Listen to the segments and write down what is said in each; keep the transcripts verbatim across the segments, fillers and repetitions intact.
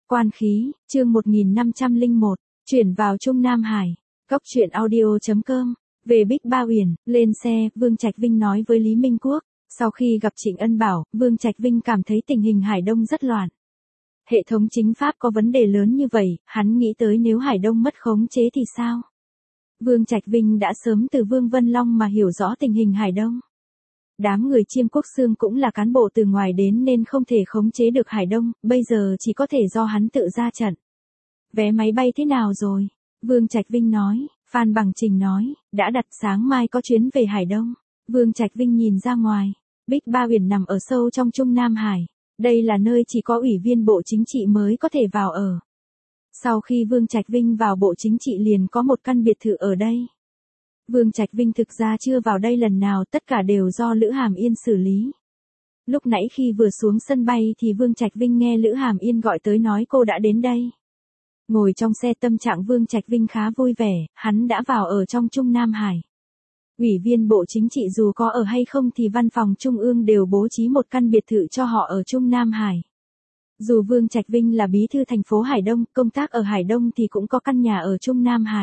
Quan khí, chương một nghìn năm trăm lẻ một, chuyển vào Trung Nam Hải. Góc truyện audio chấm com. Về Bích Ba Uyển, lên xe, Vương Trạch Vinh nói với Lý Minh Quốc. Sau khi gặp Trịnh Ân Bảo, Vương Trạch Vinh cảm thấy tình hình Hải Đông rất loạn. Hệ thống chính pháp có vấn đề lớn như vậy, hắn nghĩ tới nếu Hải Đông mất khống chế thì sao? Vương Trạch Vinh đã sớm từ Vương Vân Long mà hiểu rõ tình hình Hải Đông. Đám người Chiêm Quốc Xương cũng là cán bộ từ ngoài đến nên không thể khống chế được Hải Đông, bây giờ chỉ có thể do hắn tự ra trận. Vé máy bay thế nào rồi? Vương Trạch Vinh nói. Phan Bằng Trình nói, đã đặt, sáng mai có chuyến về Hải Đông. Vương Trạch Vinh nhìn ra ngoài. Bích Ba Uyển nằm ở sâu trong Trung Nam Hải. Đây là nơi chỉ có ủy viên Bộ Chính trị mới có thể vào ở. Sau khi Vương Trạch Vinh vào Bộ Chính trị liền có một căn biệt thự ở đây. Vương Trạch Vinh thực ra chưa vào đây lần nào, tất cả đều do Lữ Hàm Yên xử lý. Lúc nãy khi vừa xuống sân bay thì Vương Trạch Vinh nghe Lữ Hàm Yên gọi tới nói cô đã đến đây. Ngồi trong xe tâm trạng Vương Trạch Vinh khá vui vẻ, hắn đã vào ở trong Trung Nam Hải. Ủy viên Bộ Chính trị dù có ở hay không thì văn phòng Trung ương đều bố trí một căn biệt thự cho họ ở Trung Nam Hải. Dù Vương Trạch Vinh là bí thư thành phố Hải Đông, công tác ở Hải Đông thì cũng có căn nhà ở Trung Nam Hải.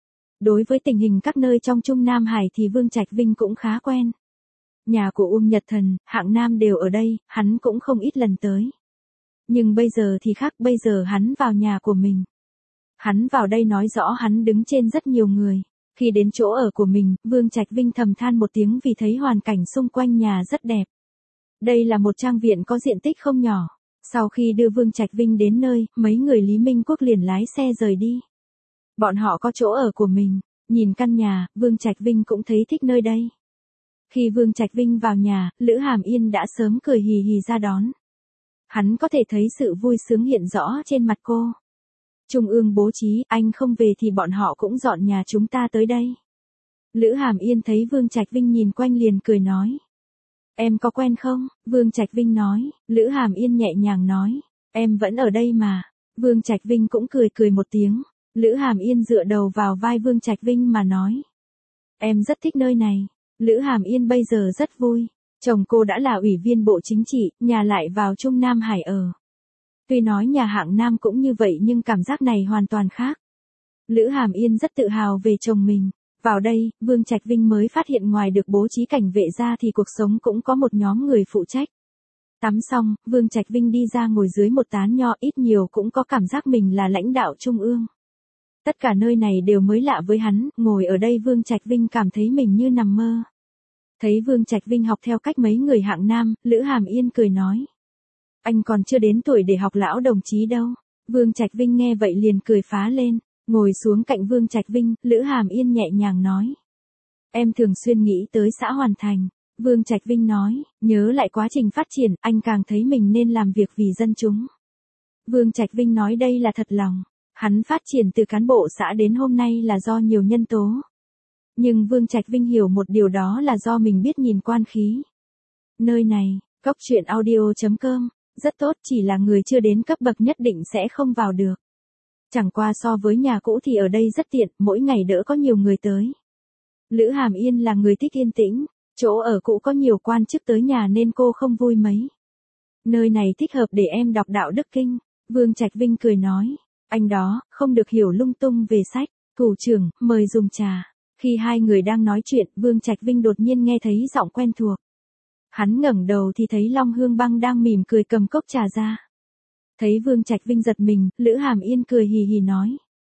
Đối với tình hình các nơi trong Trung Nam Hải thì Vương Trạch Vinh cũng khá quen. Nhà của Uông Nhật Thần, Hạng Nam đều ở đây, hắn cũng không ít lần tới. Nhưng bây giờ thì khác, bây giờ hắn vào nhà của mình. Hắn vào đây nói rõ hắn đứng trên rất nhiều người. Khi đến chỗ ở của mình, Vương Trạch Vinh thầm than một tiếng vì thấy hoàn cảnh xung quanh nhà rất đẹp. Đây là một trang viện có diện tích không nhỏ. Sau khi đưa Vương Trạch Vinh đến nơi, mấy người Lý Minh Quốc liền lái xe rời đi. Bọn họ có chỗ ở của mình. Nhìn căn nhà, Vương Trạch Vinh cũng thấy thích nơi đây. Khi Vương Trạch Vinh vào nhà, Lữ Hàm Yên đã sớm cười hì hì ra đón. Hắn có thể thấy sự vui sướng hiện rõ trên mặt cô. Trung ương bố trí, anh không về thì bọn họ cũng dọn nhà chúng ta tới đây. Lữ Hàm Yên thấy Vương Trạch Vinh nhìn quanh liền cười nói. Em có quen không? Vương Trạch Vinh nói. Lữ Hàm Yên nhẹ nhàng nói. Em vẫn ở đây mà. Vương Trạch Vinh cũng cười cười một tiếng. Lữ Hàm Yên dựa đầu vào vai Vương Trạch Vinh mà nói. Em rất thích nơi này. Lữ Hàm Yên bây giờ rất vui. Chồng cô đã là ủy viên Bộ Chính trị, nhà lại vào Trung Nam Hải ở. Tuy nói nhà Hạng Nam cũng như vậy nhưng cảm giác này hoàn toàn khác. Lữ Hàm Yên rất tự hào về chồng mình. Vào đây, Vương Trạch Vinh mới phát hiện ngoài được bố trí cảnh vệ ra thì cuộc sống cũng có một nhóm người phụ trách. Tắm xong, Vương Trạch Vinh đi ra ngồi dưới một tán nho, ít nhiều cũng có cảm giác mình là lãnh đạo trung ương. Tất cả nơi này đều mới lạ với hắn, ngồi ở đây Vương Trạch Vinh cảm thấy mình như nằm mơ. Thấy Vương Trạch Vinh học theo cách mấy người Hạng Nam, Lữ Hàm Yên cười nói. Anh còn chưa đến tuổi để học lão đồng chí đâu. Vương Trạch Vinh nghe vậy liền cười phá lên, ngồi xuống cạnh Vương Trạch Vinh, Lữ Hàm Yên nhẹ nhàng nói. Em thường xuyên nghĩ tới xã Hoàn Thành. Vương Trạch Vinh nói, nhớ lại quá trình phát triển, anh càng thấy mình nên làm việc vì dân chúng. Vương Trạch Vinh nói đây là thật lòng. Hắn phát triển từ cán bộ xã đến hôm nay là do nhiều nhân tố. Nhưng Vương Trạch Vinh hiểu một điều đó là do mình biết nhìn quan khí. Nơi này, góc truyện audio chấm com, rất tốt, chỉ là người chưa đến cấp bậc nhất định sẽ không vào được. Chẳng qua so với nhà cũ thì ở đây rất tiện, mỗi ngày đỡ có nhiều người tới. Lữ Hàm Yên là người thích yên tĩnh, chỗ ở cũ có nhiều quan chức tới nhà nên cô không vui mấy. Nơi này thích hợp để em đọc đạo đức kinh. Vương Trạch Vinh cười nói. Anh đó, không được hiểu lung tung về sách. Thủ trưởng, mời dùng trà. Khi hai người đang nói chuyện, Vương Trạch Vinh đột nhiên nghe thấy giọng quen thuộc. Hắn ngẩng đầu thì thấy Long Hương Băng đang mỉm cười cầm cốc trà ra. Thấy Vương Trạch Vinh giật mình, Lữ Hàm Yên cười hì hì nói.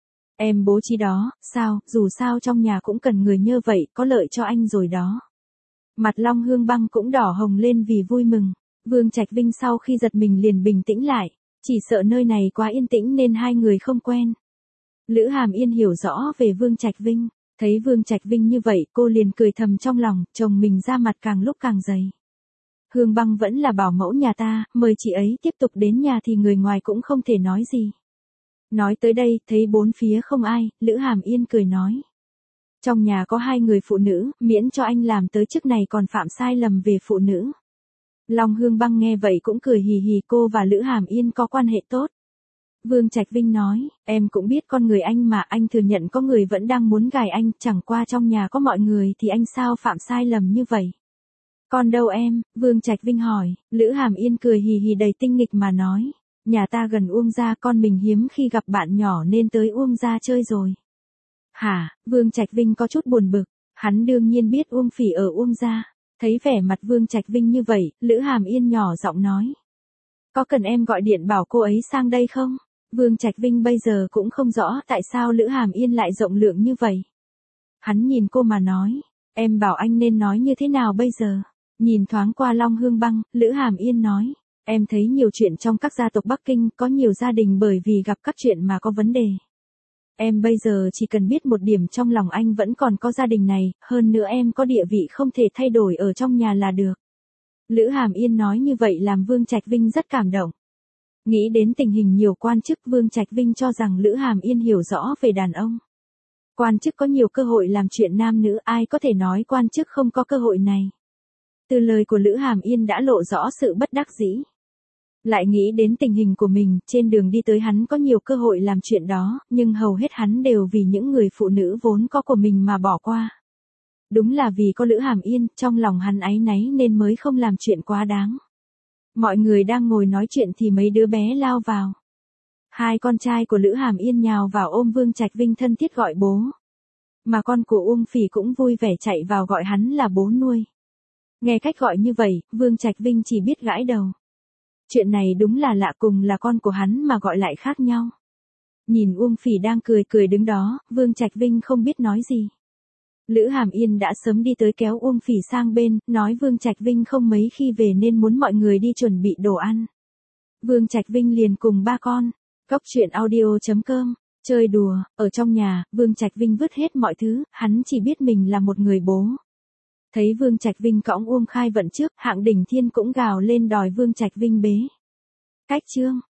Em bố trí đó, sao, dù sao trong nhà cũng cần người như vậy, có lợi cho anh rồi đó. Mặt Long Hương Băng cũng đỏ hồng lên vì vui mừng. Vương Trạch Vinh sau khi giật mình liền bình tĩnh lại. Chỉ sợ nơi này quá yên tĩnh nên hai người không quen. Lữ Hàm Yên hiểu rõ về Vương Trạch Vinh. Thấy Vương Trạch Vinh như vậy, cô liền cười thầm trong lòng, chồng mình ra mặt càng lúc càng dày. Hương Băng vẫn là bảo mẫu nhà ta, mời chị ấy tiếp tục đến nhà thì người ngoài cũng không thể nói gì. Nói tới đây, thấy bốn phía không ai, Lữ Hàm Yên cười nói. Trong nhà có hai người phụ nữ, miễn cho anh làm tới chức này còn phạm sai lầm về phụ nữ. Long Hương Băng nghe vậy cũng cười hì hì, cô và Lữ Hàm Yên có quan hệ tốt. Vương Trạch Vinh nói, em cũng biết con người anh mà, anh thừa nhận có người vẫn đang muốn gài anh, chẳng qua trong nhà có mọi người thì anh sao phạm sai lầm như vậy. Còn đâu em? Vương Trạch Vinh hỏi. Lữ Hàm Yên cười hì hì đầy tinh nghịch mà nói. nhà ta gần Uông gia, con mình hiếm khi gặp bạn nhỏ nên tới Uông gia chơi rồi. Hả, Vương Trạch Vinh có chút buồn bực, hắn đương nhiên biết Uông Phỉ ở Uông gia. Thấy vẻ mặt Vương Trạch Vinh như vậy, Lữ Hàm Yên nhỏ giọng nói. Có cần em gọi điện bảo cô ấy sang đây không? Vương Trạch Vinh bây giờ cũng không rõ tại sao Lữ Hàm Yên lại rộng lượng như vậy. Hắn nhìn cô mà nói, em bảo anh nên nói như thế nào bây giờ? Nhìn thoáng qua Long Hương Băng, Lữ Hàm Yên nói, em thấy nhiều chuyện trong các gia tộc Bắc Kinh, có nhiều gia đình bởi vì gặp các chuyện mà có vấn đề. Em bây giờ chỉ cần biết một điểm, trong lòng anh vẫn còn có gia đình này, hơn nữa em có địa vị không thể thay đổi ở trong nhà là được. Lữ Hàm Yên nói như vậy làm Vương Trạch Vinh rất cảm động. Nghĩ đến tình hình nhiều quan chức, Vương Trạch Vinh cho rằng Lữ Hàm Yên hiểu rõ về đàn ông. Quan chức có nhiều cơ hội làm chuyện nam nữ, ai có thể nói quan chức không có cơ hội này. Từ lời của Lữ Hàm Yên đã lộ rõ sự bất đắc dĩ. Lại nghĩ đến tình hình của mình, trên đường đi tới hắn có nhiều cơ hội làm chuyện đó, nhưng hầu hết hắn đều vì những người phụ nữ vốn có của mình mà bỏ qua. Đúng là vì có Lữ Hàm Yên, trong lòng hắn áy náy nên mới không làm chuyện quá đáng. Mọi người đang ngồi nói chuyện thì mấy đứa bé lao vào. Hai con trai của Lữ Hàm Yên nhào vào ôm Vương Trạch Vinh thân thiết gọi bố. Mà con của Uông Phỉ cũng vui vẻ chạy vào gọi hắn là bố nuôi. Nghe cách gọi như vậy, Vương Trạch Vinh chỉ biết gãi đầu. Chuyện này đúng là lạ, cùng là con của hắn mà gọi lại khác nhau. Nhìn Uông Phỉ đang cười cười đứng đó, Vương Trạch Vinh không biết nói gì. Lữ Hàm Yên đã sớm đi tới kéo Uông Phỉ sang bên, nói Vương Trạch Vinh không mấy khi về nên muốn mọi người đi chuẩn bị đồ ăn. Vương Trạch Vinh liền cùng ba con, Cốc Truyện Audio chấm com, chơi đùa, ở trong nhà, Vương Trạch Vinh vứt hết mọi thứ, hắn chỉ biết mình là một người bố. Thấy Vương Trạch Vinh cõng Uông Khai Vận trước, Hạng Đỉnh Thiên cũng gào lên đòi Vương Trạch Vinh bế. Cách chương